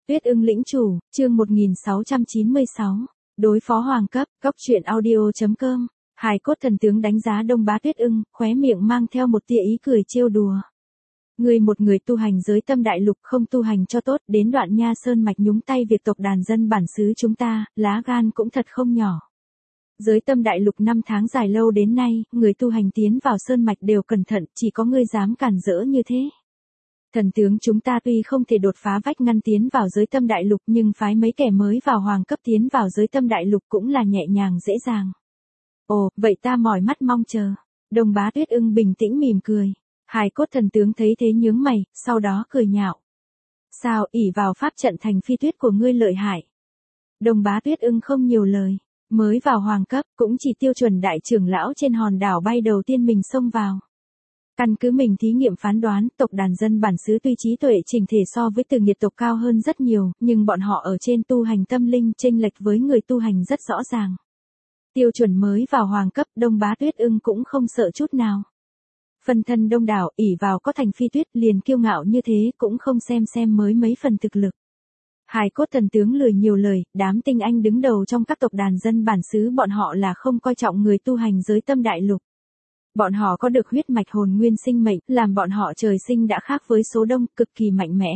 Tuyết ưng lĩnh chủ, chương 1696. Đối phó hoàng cấp, góc truyện audio.com. Hài cốt thần tướng đánh giá Đông Bá Tuyết ưng, khóe miệng mang theo một tia ý cười trêu đùa. Người một người tu hành giới tâm đại lục không tu hành cho tốt, đến đoạn nha sơn mạch nhúng tay việc tộc đàn dân bản xứ chúng ta, lá gan cũng thật không nhỏ. Giới tâm đại lục 5 tháng dài lâu đến nay, người tu hành tiến vào sơn mạch đều cẩn thận, chỉ có ngươi dám cản rỡ như thế. Thần tướng chúng ta tuy không thể đột phá vách ngăn tiến vào giới tâm đại lục nhưng phái mấy kẻ mới vào hoàng cấp tiến vào giới tâm đại lục cũng là nhẹ nhàng dễ dàng. Ồ, vậy ta mỏi mắt mong chờ. Đông Bá Tuyết ưng bình tĩnh mỉm cười. Hài cốt thần tướng thấy thế nhướng mày, sau đó cười nhạo. Sao, ỷ vào pháp trận thành phi tuyết của ngươi lợi hại. Đông Bá Tuyết ưng không nhiều lời. Mới vào hoàng cấp, cũng chỉ tiêu chuẩn đại trưởng lão trên hòn đảo bay đầu tiên mình xông vào. Căn cứ mình thí nghiệm phán đoán, tộc đàn dân bản xứ tuy trí tuệ chỉnh thể so với từ nhiệt tộc cao hơn rất nhiều, nhưng bọn họ ở trên tu hành tâm linh chênh lệch với người tu hành rất rõ ràng. Tiêu chuẩn mới vào hoàng cấp, Đông Bá Tuyết ưng cũng không sợ chút nào. Phần thân đông đảo, ỷ vào có thành phi tuyết liền kiêu ngạo như thế cũng không xem mới mấy phần thực lực. Hài cốt thần tướng lười nhiều lời, đám tinh anh đứng đầu trong các tộc đàn dân bản xứ bọn họ là không coi trọng người tu hành giới tâm đại lục. Bọn họ có được huyết mạch hồn nguyên sinh mệnh, làm bọn họ trời sinh đã khác với số đông, cực kỳ mạnh mẽ.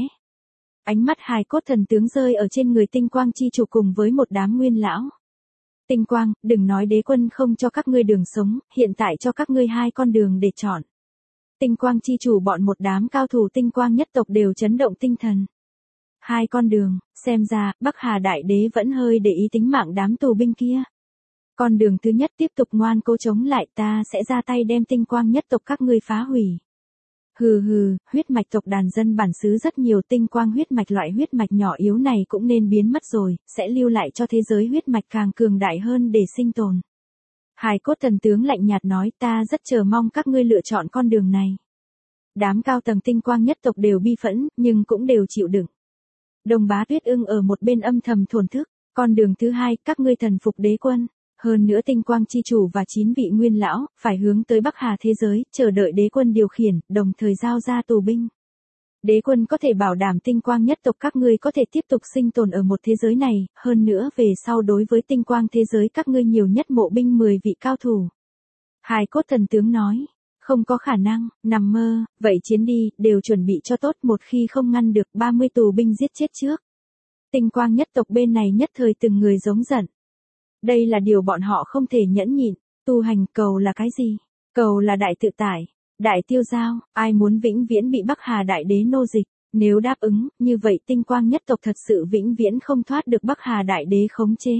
Ánh mắt hài cốt thần tướng rơi ở trên người tinh quang chi chủ cùng với một đám nguyên lão. Tinh quang, đừng nói đế quân không cho các ngươi đường sống, hiện tại cho các ngươi 2 con đường để chọn. Tinh quang chi chủ bọn một đám cao thủ tinh quang nhất tộc đều chấn động tinh thần. 2 con đường, xem ra, Bắc Hà Đại Đế vẫn hơi để ý tính mạng đám tù binh kia. Con đường thứ nhất tiếp tục ngoan cố chống lại, ta sẽ ra tay đem tinh quang nhất tộc các ngươi phá hủy. Hừ, huyết mạch tộc đàn dân bản xứ rất nhiều, tinh quang huyết mạch loại huyết mạch nhỏ yếu này cũng nên biến mất rồi, sẽ lưu lại cho thế giới huyết mạch càng cường đại hơn để sinh tồn. Hài cốt thần tướng lạnh nhạt nói, ta rất chờ mong các ngươi lựa chọn con đường này. Đám cao tầng tinh quang nhất tộc đều bi phẫn, nhưng cũng đều chịu đựng. Đông Bá Tuyết ưng ở một bên âm thầm thổn thức, con đường thứ 2, các ngươi thần phục đế quân. Hơn nữa tinh quang chi chủ và 9 vị nguyên lão, phải hướng tới Bắc Hà thế giới, chờ đợi đế quân điều khiển, đồng thời giao ra tù binh. Đế quân có thể bảo đảm tinh quang nhất tộc các ngươi có thể tiếp tục sinh tồn ở một thế giới này, hơn nữa về sau đối với tinh quang thế giới các ngươi nhiều nhất mộ binh 10 vị cao thủ. Hài cốt thần tướng nói, không có khả năng, nằm mơ, vậy chiến đi, đều chuẩn bị cho tốt, một khi không ngăn được 30 tù binh giết chết trước. Tinh quang nhất tộc bên này nhất thời từng người giống giận. Đây là điều bọn họ không thể nhẫn nhịn, tu hành cầu là cái gì? Cầu là đại tự tại, đại tiêu giao, ai muốn vĩnh viễn bị Bắc Hà Đại Đế nô dịch, nếu đáp ứng, như vậy tinh quang nhất tộc thật sự vĩnh viễn không thoát được Bắc Hà Đại Đế khống chế.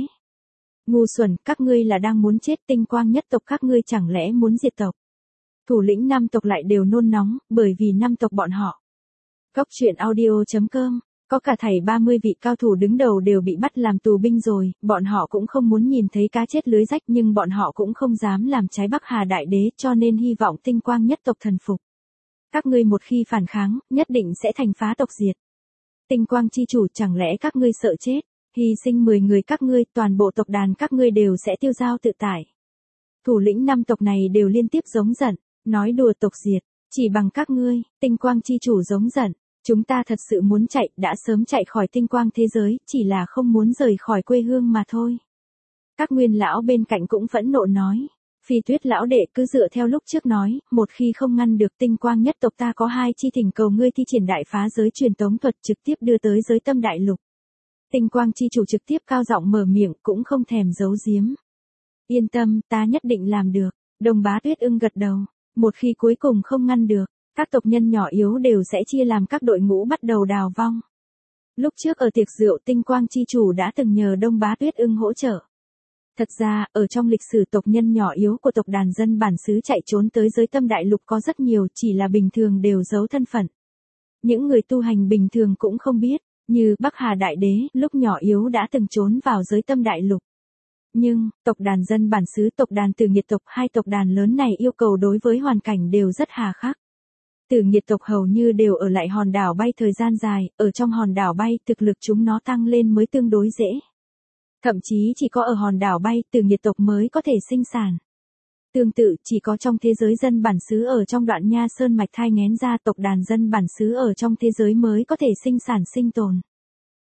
Ngu xuẩn, các ngươi là đang muốn chết, tinh quang nhất tộc các ngươi chẳng lẽ muốn diệt tộc? Thủ lĩnh 5 tộc lại đều nôn nóng, bởi vì 5 tộc bọn họ. Góc truyện audio.com. Có cả thảy 30 vị cao thủ đứng đầu đều bị bắt làm tù binh rồi, bọn họ cũng không muốn nhìn thấy cá chết lưới rách nhưng bọn họ cũng không dám làm trái Bắc Hà Đại Đế cho nên hy vọng tinh quang nhất tộc thần phục. Các ngươi một khi phản kháng, nhất định sẽ thành phá tộc diệt. Tinh quang chi chủ chẳng lẽ các ngươi sợ chết, hy sinh 10 người các ngươi, toàn bộ tộc đàn các ngươi đều sẽ tiêu dao tự tại. Thủ lĩnh 5 tộc này đều liên tiếp giống giận, nói đùa tộc diệt, chỉ bằng các ngươi, tinh quang chi chủ giống giận. Chúng ta thật sự muốn chạy, đã sớm chạy khỏi tinh quang thế giới, chỉ là không muốn rời khỏi quê hương mà thôi. Các nguyên lão bên cạnh cũng phẫn nộ nói. Phi Tuyết lão đệ cứ dựa theo lúc trước nói, một khi không ngăn được tinh quang nhất tộc ta có 2 chi thỉnh cầu ngươi thi triển đại phá giới truyền tống thuật trực tiếp đưa tới giới tâm đại lục. Tinh quang chi chủ trực tiếp cao giọng mở miệng cũng không thèm giấu giếm. Yên tâm, ta nhất định làm được. Đông Bá Tuyết ưng gật đầu. Một khi cuối cùng không ngăn được, các tộc nhân nhỏ yếu đều sẽ chia làm các đội ngũ bắt đầu đào vong. Lúc trước ở tiệc rượu tinh quang chi chủ đã từng nhờ Đông Bá Tuyết ưng hỗ trợ. Thật ra, ở trong lịch sử tộc nhân nhỏ yếu của tộc đàn dân bản xứ chạy trốn tới giới tâm đại lục có rất nhiều, chỉ là bình thường đều giấu thân phận. Những người tu hành bình thường cũng không biết, như Bắc Hà Đại Đế lúc nhỏ yếu đã từng trốn vào giới tâm đại lục. Nhưng, tộc đàn dân bản xứ tộc đàn Từ Nhiệt tộc 2 tộc đàn lớn này yêu cầu đối với hoàn cảnh đều rất hà khắc. Từ Nhiệt tộc hầu như đều ở lại hòn đảo bay thời gian dài, ở trong hòn đảo bay thực lực chúng nó tăng lên mới tương đối dễ. Thậm chí chỉ có ở hòn đảo bay Từ Nhiệt tộc mới có thể sinh sản. Tương tự chỉ có trong thế giới dân bản xứ ở trong đoạn nha sơn mạch thai nghén ra tộc đàn dân bản xứ ở trong thế giới mới có thể sinh sản sinh tồn.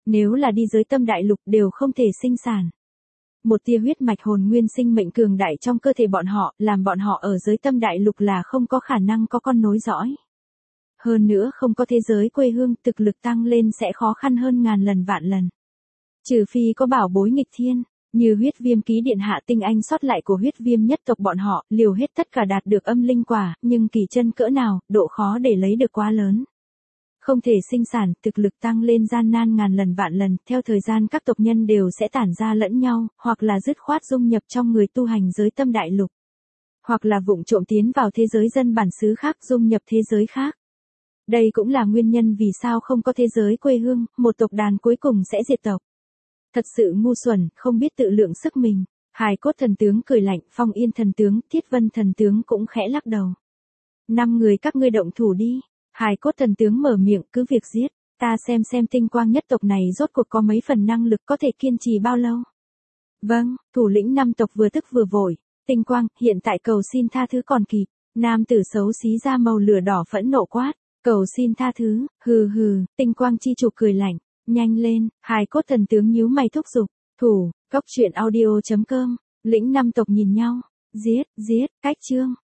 Nếu là đi giới tâm đại lục đều không thể sinh sản. Một tia huyết mạch hồn nguyên sinh mệnh cường đại trong cơ thể bọn họ, làm bọn họ ở giới tâm đại lục là không có khả năng có con nối dõi. Hơn nữa không có thế giới quê hương, thực lực tăng lên sẽ khó khăn hơn ngàn lần vạn lần. Trừ phi có bảo bối nghịch thiên, như huyết viêm ký điện hạ tinh anh sót lại của huyết viêm nhất tộc bọn họ, liều hết tất cả đạt được âm linh quả, nhưng kỳ chân cỡ nào, độ khó để lấy được quá lớn. Không thể sinh sản, thực lực tăng lên gian nan ngàn lần vạn lần, theo thời gian các tộc nhân đều sẽ tản ra lẫn nhau, hoặc là dứt khoát dung nhập trong người tu hành giới tâm đại lục. Hoặc là vụng trộm tiến vào thế giới dân bản xứ khác dung nhập thế giới khác. Đây cũng là nguyên nhân vì sao không có thế giới quê hương, một tộc đàn cuối cùng sẽ diệt tộc. Thật sự ngu xuẩn, không biết tự lượng sức mình. Hài cốt thần tướng cười lạnh, Phong Yên thần tướng, Thiết Vân thần tướng cũng khẽ lắc đầu. 5 người các ngươi động thủ đi. Hài cốt thần tướng mở miệng, cứ việc giết. Ta xem tinh quang nhất tộc này rốt cuộc có mấy phần năng lực có thể kiên trì bao lâu. Vâng, thủ lĩnh 5 tộc vừa tức vừa vội. Tinh quang, hiện tại cầu xin tha thứ còn kịp. Nam tử xấu xí ra màu lửa đỏ phẫn nộ quát. Cầu xin tha thứ, hừ hừ, tinh quang chi chủ cười lạnh. Nhanh lên, hài cốt thần tướng nhíu mày thúc giục. Thủ, cốc truyện audio.com, lĩnh 5 tộc nhìn nhau. Giết, cách chương.